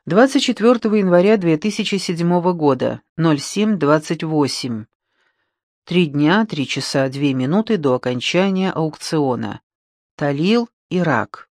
24 января 2007 года, 07:28. 3 дня, 3 часа 2 минуты до окончания аукциона. Талил, Ирак.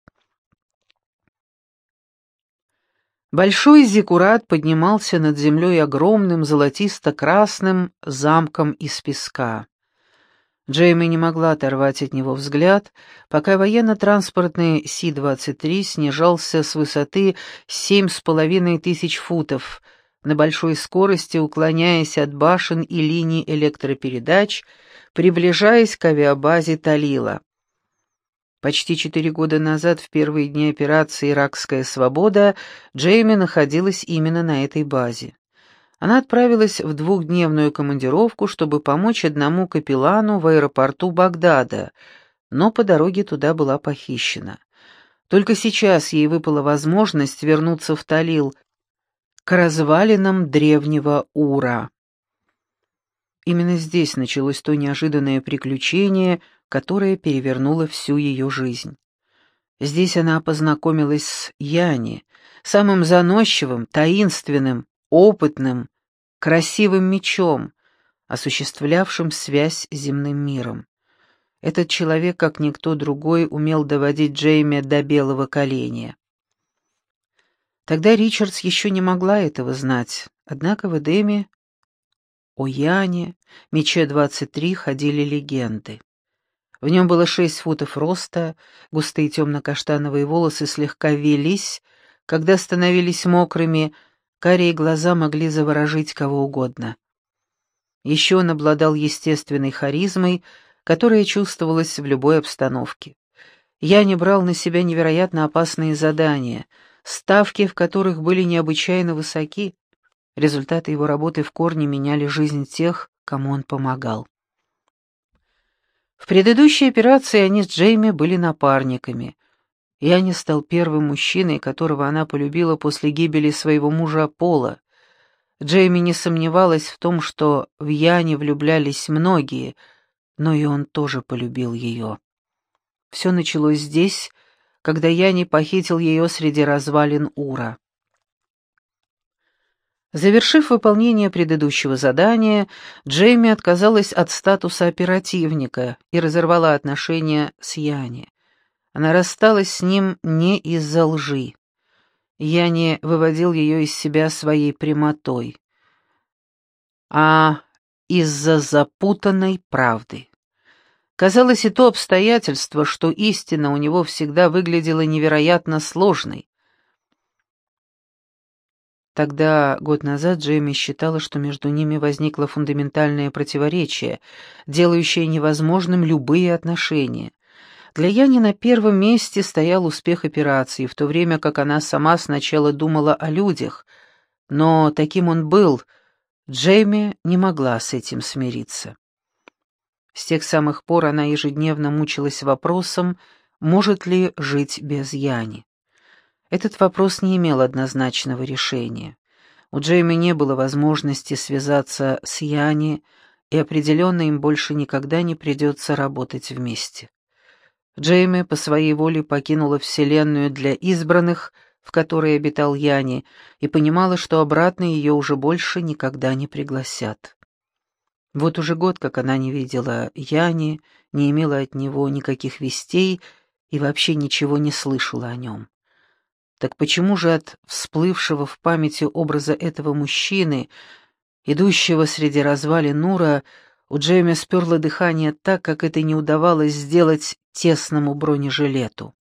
Большой зиккурат поднимался над землей огромным золотисто-красным замком из песка. Джейми не могла оторвать от него взгляд, пока военно-транспортный Си-23 снижался с высоты 7500 футов, на большой скорости уклоняясь от башен и линий электропередач, приближаясь к авиабазе Талила. Почти 4 года назад, в первые дни операции «Иракская свобода», Джейми находилась именно на этой базе. Она отправилась в 2-дневную командировку, чтобы помочь одному капеллану в аэропорту Багдада, но по дороге туда была похищена. Только сейчас ей выпала возможность вернуться в Талил, к развалинам древнего Ура. Именно здесь началось то неожиданное приключение, которое перевернуло всю ее жизнь. Здесь она познакомилась с Яни, самым заносчивым, таинственным, опытным, красивым мечом, осуществлявшим связь с земным миром. Этот человек, как никто другой, умел доводить Джейми до белого коленя. Тогда Ричардс еще не могла этого знать, однако в Эдеме о Яне, мече 23, ходили легенды. В нем было 6 футов роста, густые темно-каштановые волосы слегка вились, когда становились мокрыми, карие глаза могли заворожить кого угодно. Еще он обладал естественной харизмой, которая чувствовалась в любой обстановке. Яни брал на себя невероятно опасные задания, ставки в которых были необычайно высоки. Результаты его работы в корне меняли жизнь тех, кому он помогал. В предыдущей операции они с Джейми были напарниками. Яни стал первым мужчиной, которого она полюбила после гибели своего мужа Пола. Джейми не сомневалась в том, что в Яни влюблялись многие, но и он тоже полюбил ее. Все началось здесь, когда Яни похитил ее среди развалин Ура. Завершив выполнение предыдущего задания, Джейми отказалась от статуса оперативника и разорвала отношения с Яни. Она рассталась с ним не из-за лжи. Яни выводил ее из себя своей прямотой, а из-за запутанной правды. Казалось, и то обстоятельство, что истина у него всегда выглядела невероятно сложной. Тогда, год назад, Джейми считала, что между ними возникло фундаментальное противоречие, делающее невозможным любые отношения. Для Яни на первом месте стоял успех операции, в то время как она сама сначала думала о людях. Но таким он был, Джейми не могла с этим смириться. С тех самых пор она ежедневно мучилась вопросом, может ли жить без Яни. Этот вопрос не имел однозначного решения. У Джейми не было возможности связаться с Яни, и определенно им больше никогда не придется работать вместе. Джейми по своей воле покинула Вселенную для избранных, в которой обитал Яни, и понимала, что обратно ее уже больше никогда не пригласят. Вот уже год, как она не видела Яни, не имела от него никаких вестей и вообще ничего не слышала о нем. Так почему же от всплывшего в памяти образа этого мужчины, идущего среди развалин Нура, у Джейми сперло дыхание так, как это не удавалось сделать тесному бронежилету?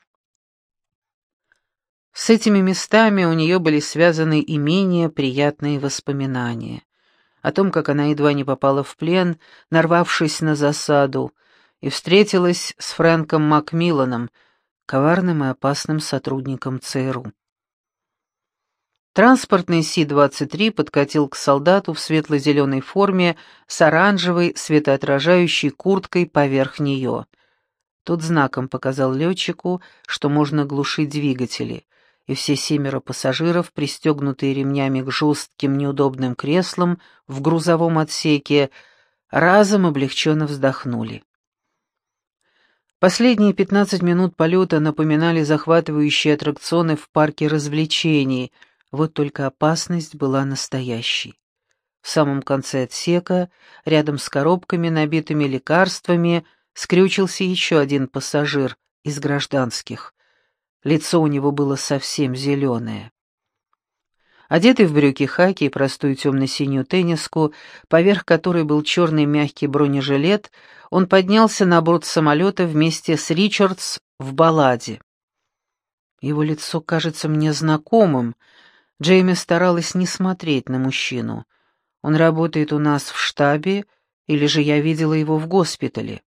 С этими местами у нее были связаны и менее приятные воспоминания о том, как она едва не попала в плен, нарвавшись на засаду, и встретилась с Фрэнком Макмилланом, коварным и опасным сотрудником ЦРУ. Транспортный Си-23 подкатил к солдату в светло-зеленой форме с оранжевой светоотражающей курткой поверх нее. Тот знаком показал летчику, что можно глушить двигатели, и все 7 пассажиров, пристегнутые ремнями к жестким неудобным креслам в грузовом отсеке, разом облегченно вздохнули. Последние 15 минут полета напоминали захватывающие аттракционы в парке развлечений, Вот только опасность была настоящей. В самом конце отсека, рядом с коробками, набитыми лекарствами, скрючился еще один пассажир из гражданских. Лицо у него было совсем зеленое. Одетый в брюки хаки и простую темно-синюю тенниску, поверх которой был черный мягкий бронежилет, он поднялся на борт самолета вместе с Ричардс в балладе. Его лицо кажется мне знакомым. Джейми старалась не смотреть на мужчину. Он работает у нас в штабе, или же я видела его в госпитале.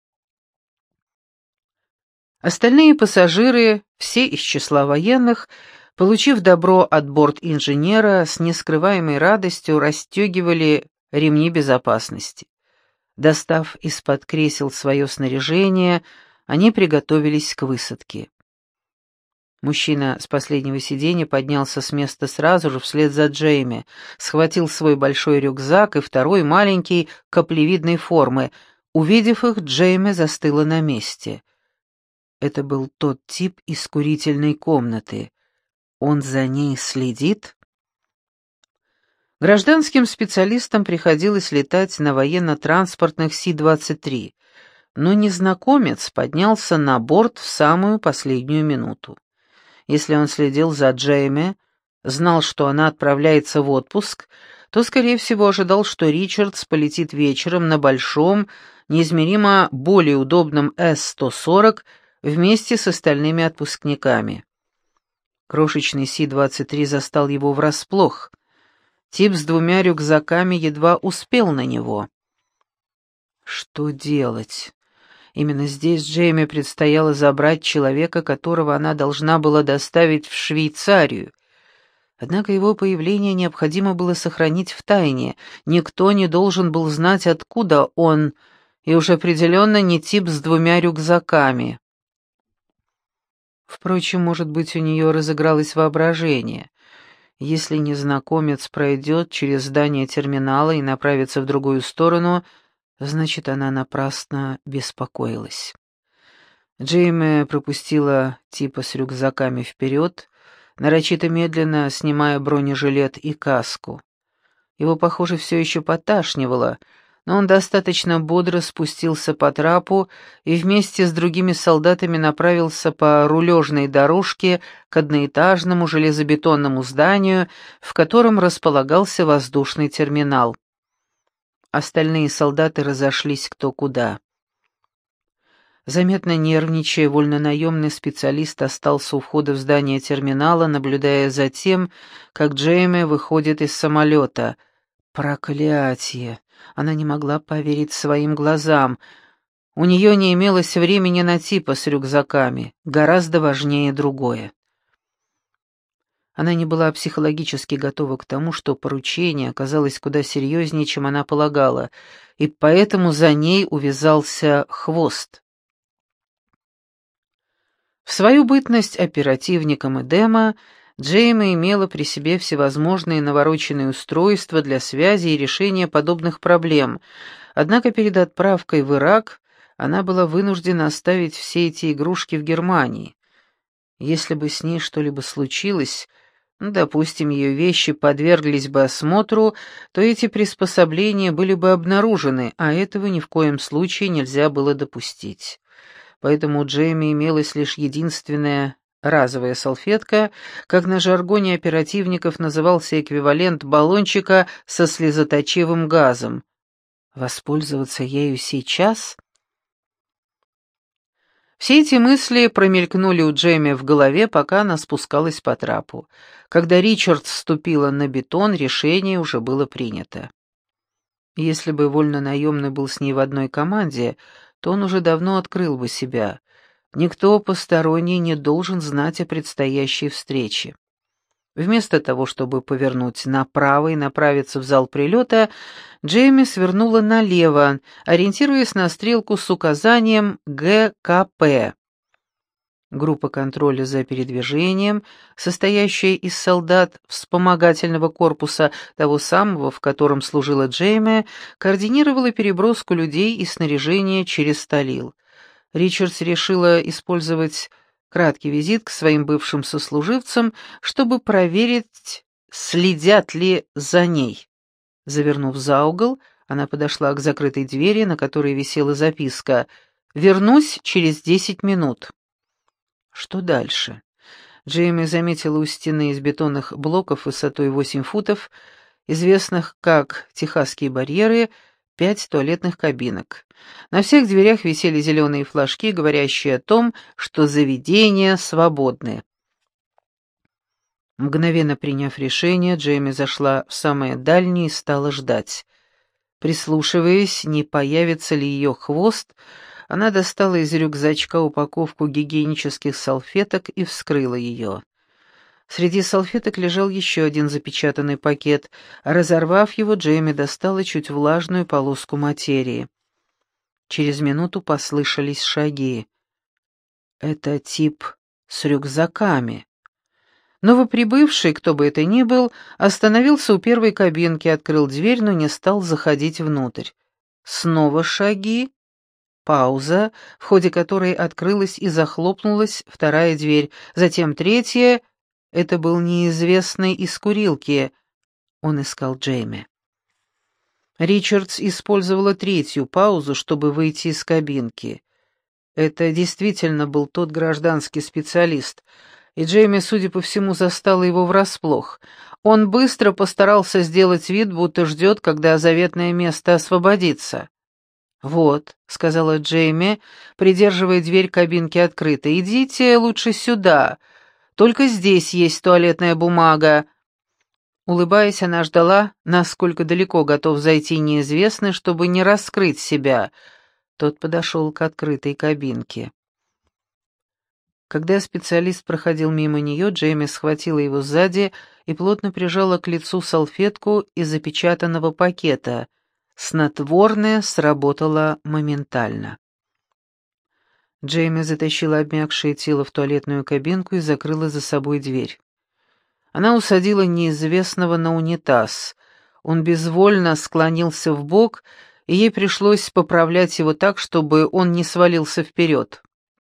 Остальные пассажиры, все из числа военных, получив добро от борт-инженера, с нескрываемой радостью расстегивали ремни безопасности. Достав из-под кресел свое снаряжение, они приготовились к высадке. Мужчина с последнего сиденья поднялся с места сразу же вслед за Джейми, схватил свой большой рюкзак и второй маленький каплевидной формы. Увидев их, Джейми застыла на месте. Это был тот тип из курительной комнаты. Он за ней следит? Гражданским специалистам приходилось летать на военно-транспортных Си-23, но незнакомец поднялся на борт в самую последнюю минуту. Если он следил за Джейми, знал, что она отправляется в отпуск, то, скорее всего, ожидал, что Ричардс полетит вечером на большом, неизмеримо более удобном С-140 вместе с остальными отпускниками. Крошечный Си-23 застал его врасплох. Тип с двумя рюкзаками едва успел на него. Что делать? Именно здесь Джейми предстояло забрать человека, которого она должна была доставить в Швейцарию. Однако его появление необходимо было сохранить в тайне. Никто не должен был знать, откуда он, и уж определенно не тип с двумя рюкзаками. Впрочем, может быть, у нее разыгралось воображение. Если незнакомец пройдет через здание терминала и направится в другую сторону, значит, она напрасно беспокоилась. Джейми пропустила типа с рюкзаками вперед, нарочито медленно снимая бронежилет и каску. Его, похоже, все еще поташнивало, но он достаточно бодро спустился по трапу и вместе с другими солдатами направился по рулежной дорожке к одноэтажному железобетонному зданию, в котором располагался воздушный терминал. Остальные солдаты разошлись кто куда. Заметно нервничая, вольнонаемный специалист остался у входа в здание терминала, наблюдая за тем, как Джейми выходит из самолета. Проклятие! Она не могла поверить своим глазам. У нее не имелось времени на типа с рюкзаками, гораздо важнее другое. Она не была психологически готова к тому, что поручение оказалось куда серьезнее, чем она полагала, и поэтому за ней увязался хвост. В свою бытность оперативником Эдема Джейми имела при себе всевозможные навороченные устройства для связи и решения подобных проблем, однако перед отправкой в Ирак она была вынуждена оставить все эти игрушки в Германии. Если бы с ней что-либо случилось, допустим, ее вещи подверглись бы осмотру, то эти приспособления были бы обнаружены, а этого ни в коем случае нельзя было допустить. Поэтому у Джейми имелась лишь единственная разовая салфетка, как на жаргоне оперативников назывался эквивалент баллончика со слезоточивым газом. Воспользоваться ею сейчас? Все эти мысли промелькнули у Джейми в голове, пока она спускалась по трапу. Когда Ричард вступила на бетон, решение уже было принято. Если бы вольнонаемный был с ней в одной команде, то он уже давно открыл бы себя. Никто посторонний не должен знать о предстоящей встрече. Вместо того, чтобы повернуть направо и направиться в зал прилета, Джейми свернула налево, ориентируясь на стрелку с указанием ГКП. Группа контроля за передвижением, состоящая из солдат вспомогательного корпуса, того самого, в котором служила Джейми, координировала переброску людей и снаряжения через Талил. Ричардс решила использовать краткий визит к своим бывшим сослуживцам, чтобы проверить, следят ли за ней. Завернув за угол, она подошла к закрытой двери, на которой висела записка «Вернусь через 10 минут». Что дальше? Джейми заметила у стены из бетонных блоков высотой 8 футов, известных как техасские барьеры, 5 туалетных кабинок. На всех дверях висели зеленые флажки, говорящие о том, что заведения свободны. Мгновенно приняв решение, Джейми зашла в самое дальнее и стала ждать. Прислушиваясь, не появится ли ее хвост, она достала из рюкзачка упаковку гигиенических салфеток и вскрыла ее. Среди салфеток лежал еще один запечатанный пакет. Разорвав его, Джейми достала чуть влажную полоску материи. Через минуту послышались шаги. Это тип с рюкзаками. Новоприбывший, кто бы это ни был, остановился у первой кабинки, открыл дверь, но не стал заходить внутрь. Снова шаги. Пауза, в ходе которой открылась и захлопнулась вторая дверь, затем третья. Это был неизвестный из курилки. Он искал Джейми. Ричардс использовала третью паузу, чтобы выйти из кабинки. Это действительно был тот гражданский специалист, и Джейми, судя по всему, застала его врасплох. Он быстро постарался сделать вид, будто ждет, когда заветное место освободится. «Вот», — сказала Джейми, придерживая дверь кабинки открытой, — «идите лучше сюда. Только здесь есть туалетная бумага». Улыбаясь, она ждала, насколько далеко готов зайти неизвестный, чтобы не раскрыть себя. Тот подошел к открытой кабинке. Когда специалист проходил мимо нее, Джейми схватила его сзади и плотно прижала к лицу салфетку из запечатанного пакета. Снотворное сработало моментально. Джейми затащила обмякшее тело в туалетную кабинку и закрыла за собой дверь. Она усадила неизвестного на унитаз. Он безвольно склонился вбок, и ей пришлось поправлять его так, чтобы он не свалился вперед.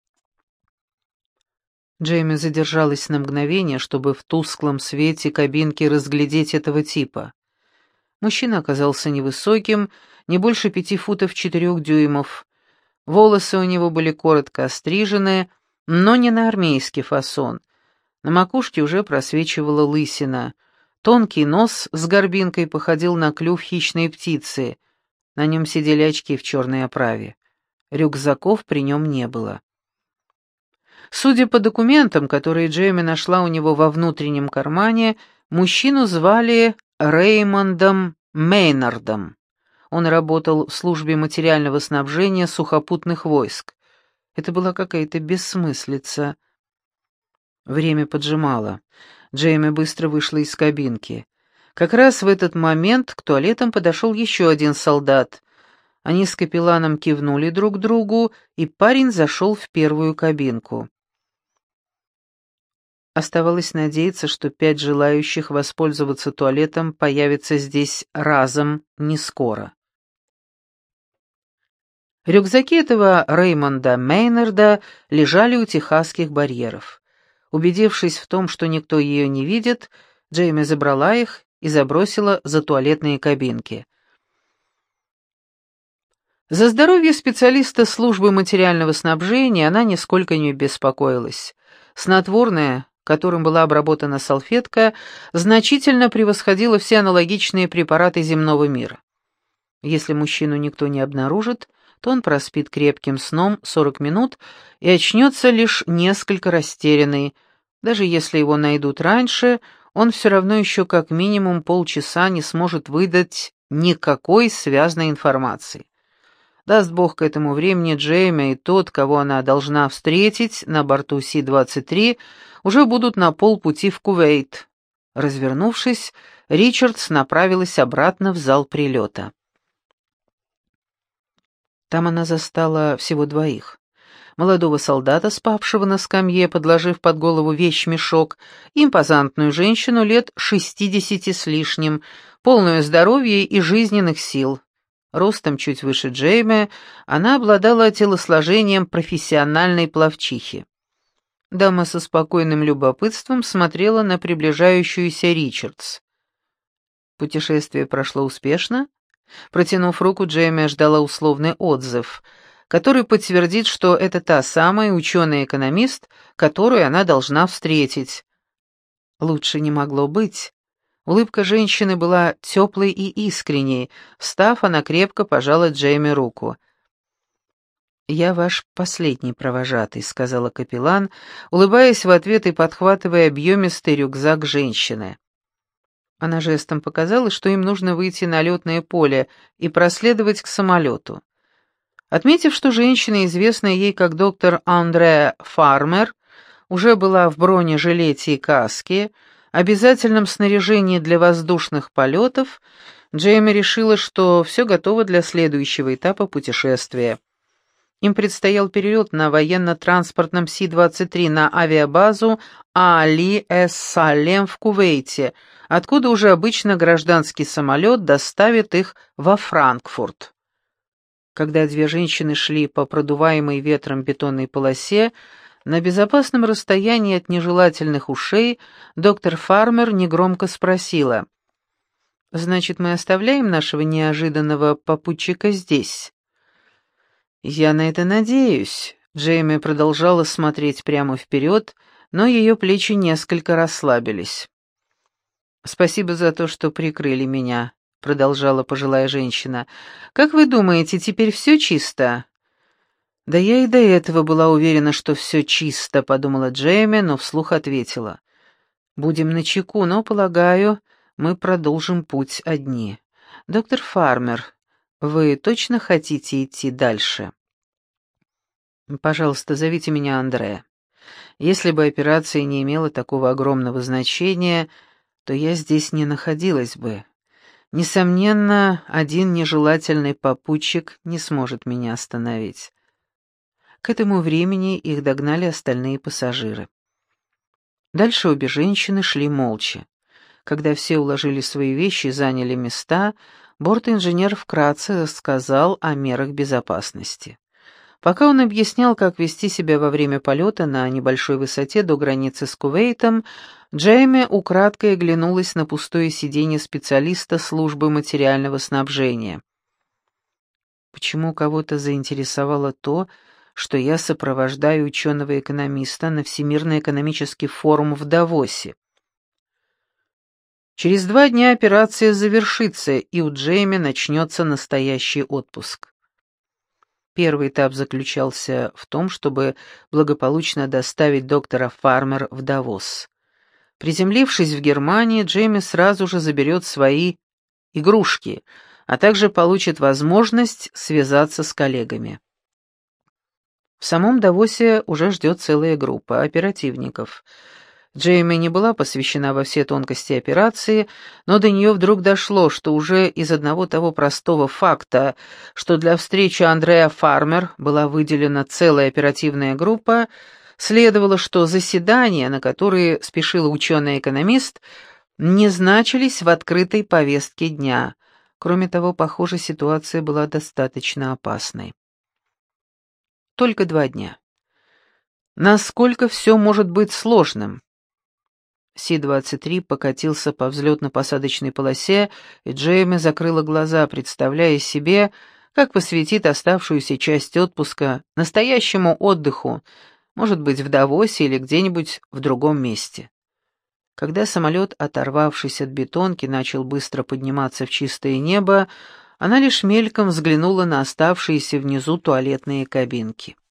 Джейми задержалась на мгновение, чтобы в тусклом свете кабинки разглядеть этого типа. Мужчина оказался невысоким, не больше 5 футов 4 дюймов. Волосы у него были коротко острижены, но не на армейский фасон. На макушке уже просвечивала лысина. Тонкий нос с горбинкой походил на клюв хищной птицы. На нем сидели очки в черной оправе. Рюкзаков при нем не было. Судя по документам, которые Джейми нашла у него во внутреннем кармане, мужчину звали Реймондом Мейнардом. Он работал в службе материального снабжения сухопутных войск. Это была какая-то бессмыслица. Время поджимало. Джейми быстро вышла из кабинки. Как раз в этот момент к туалетам подошел еще один солдат. Они с капелланом кивнули друг другу, и парень зашел в первую кабинку. Оставалось надеяться, что 5 желающих воспользоваться туалетом появятся здесь разом, не скоро. Рюкзаки этого Реймонда Мейнарда лежали у техасских барьеров. Убедившись в том, что никто ее не видит, Джейми забрала их и забросила за туалетные кабинки. За здоровье специалиста службы материального снабжения она нисколько не беспокоилась. Снотворное, которым была обработана салфетка, значительно превосходило все аналогичные препараты земного мира. Если мужчину никто не обнаружит, то он проспит крепким сном 40 минут и очнется лишь несколько растерянный. Даже если его найдут раньше, он все равно еще как минимум полчаса не сможет выдать никакой связанной информации. Даст Бог, к этому времени Джейми и тот, кого она должна встретить на борту Си-23, уже будут на полпути в Кувейт. Развернувшись, Ричардс направилась обратно в зал прилета. Там она застала всего 2. Молодого солдата, спавшего на скамье, подложив под голову вещмешок, и импозантную женщину лет 60 с лишним, полную здоровья и жизненных сил. Ростом чуть выше Джейми, она обладала телосложением профессиональной пловчихи. Дама со спокойным любопытством смотрела на приближающуюся Ричардс. Путешествие прошло успешно. Протянув руку, Джейми ждала условный отзыв, который подтвердит, что это та самая ученый-экономист, которую она должна встретить. Лучше не могло быть. Улыбка женщины была теплой и искренней. Встав, она крепко пожала Джейми руку. «Я ваш последний провожатый», — сказала капеллан, улыбаясь в ответ и подхватывая объемистый рюкзак женщины. Она жестом показала, что им нужно выйти на летное поле и проследовать к самолету. Отметив, что женщина, известная ей как доктор Андре Фармер, уже была в бронежилете и каске, обязательном снаряжении для воздушных полетов, Джейми решила, что все готово для следующего этапа путешествия. Им предстоял перелет на военно-транспортном Си-23 на авиабазу Али-эс-Салем в Кувейте, откуда уже обычно гражданский самолет доставит их во Франкфурт. Когда две женщины шли по продуваемой ветром бетонной полосе, на безопасном расстоянии от нежелательных ушей, доктор Фармер негромко спросила: «Значит, мы оставляем нашего неожиданного попутчика здесь?» «Я на это надеюсь», — Джейми продолжала смотреть прямо вперед, но ее плечи несколько расслабились. «Спасибо за то, что прикрыли меня», — продолжала пожилая женщина. «Как вы думаете, теперь все чисто?» «Да я и до этого была уверена, что все чисто», — подумала Джейми, но вслух ответила. «Будем начеку, но, полагаю, мы продолжим путь одни. Доктор Фармер, вы точно хотите идти дальше?» «Пожалуйста, зовите меня Андре. Если бы операция не имела такого огромного значения, то я здесь не находилась бы. Несомненно, один нежелательный попутчик не сможет меня остановить». К этому времени их догнали остальные пассажиры. Дальше обе женщины шли молча. Когда все уложили свои вещи и заняли места, бортинженер вкратце рассказал о мерах безопасности. Пока он объяснял, как вести себя во время полета на небольшой высоте до границы с Кувейтом, Джейми украдкой оглянулась на пустое сиденье специалиста службы материального снабжения. Почему кого-то заинтересовало то, что я сопровождаю ученого-экономиста на Всемирный экономический форум в Давосе? Через 2 дня операция завершится, и у Джейми начнется настоящий отпуск. Первый этап заключался в том, чтобы благополучно доставить доктора Фармер в Давос. Приземлившись в Германии, Джейми сразу же заберет свои игрушки, а также получит возможность связаться с коллегами. В самом Давосе уже ждет целая группа оперативников. Джейми не была посвящена во все тонкости операции, но до нее вдруг дошло, что уже из одного того простого факта, что для встречи Андреа Фармер была выделена целая оперативная группа, следовало, что заседания, на которые спешил ученый-экономист, не значились в открытой повестке дня. Кроме того, похоже, ситуация была достаточно опасной. Только 2 дня. Насколько все может быть сложным? Си-23 покатился по взлетно-посадочной полосе, и Джейми закрыла глаза, представляя себе, как посвятит оставшуюся часть отпуска настоящему отдыху, может быть, в Давосе или где-нибудь в другом месте. Когда самолет, оторвавшись от бетонки, начал быстро подниматься в чистое небо, она лишь мельком взглянула на оставшиеся внизу туалетные кабинки.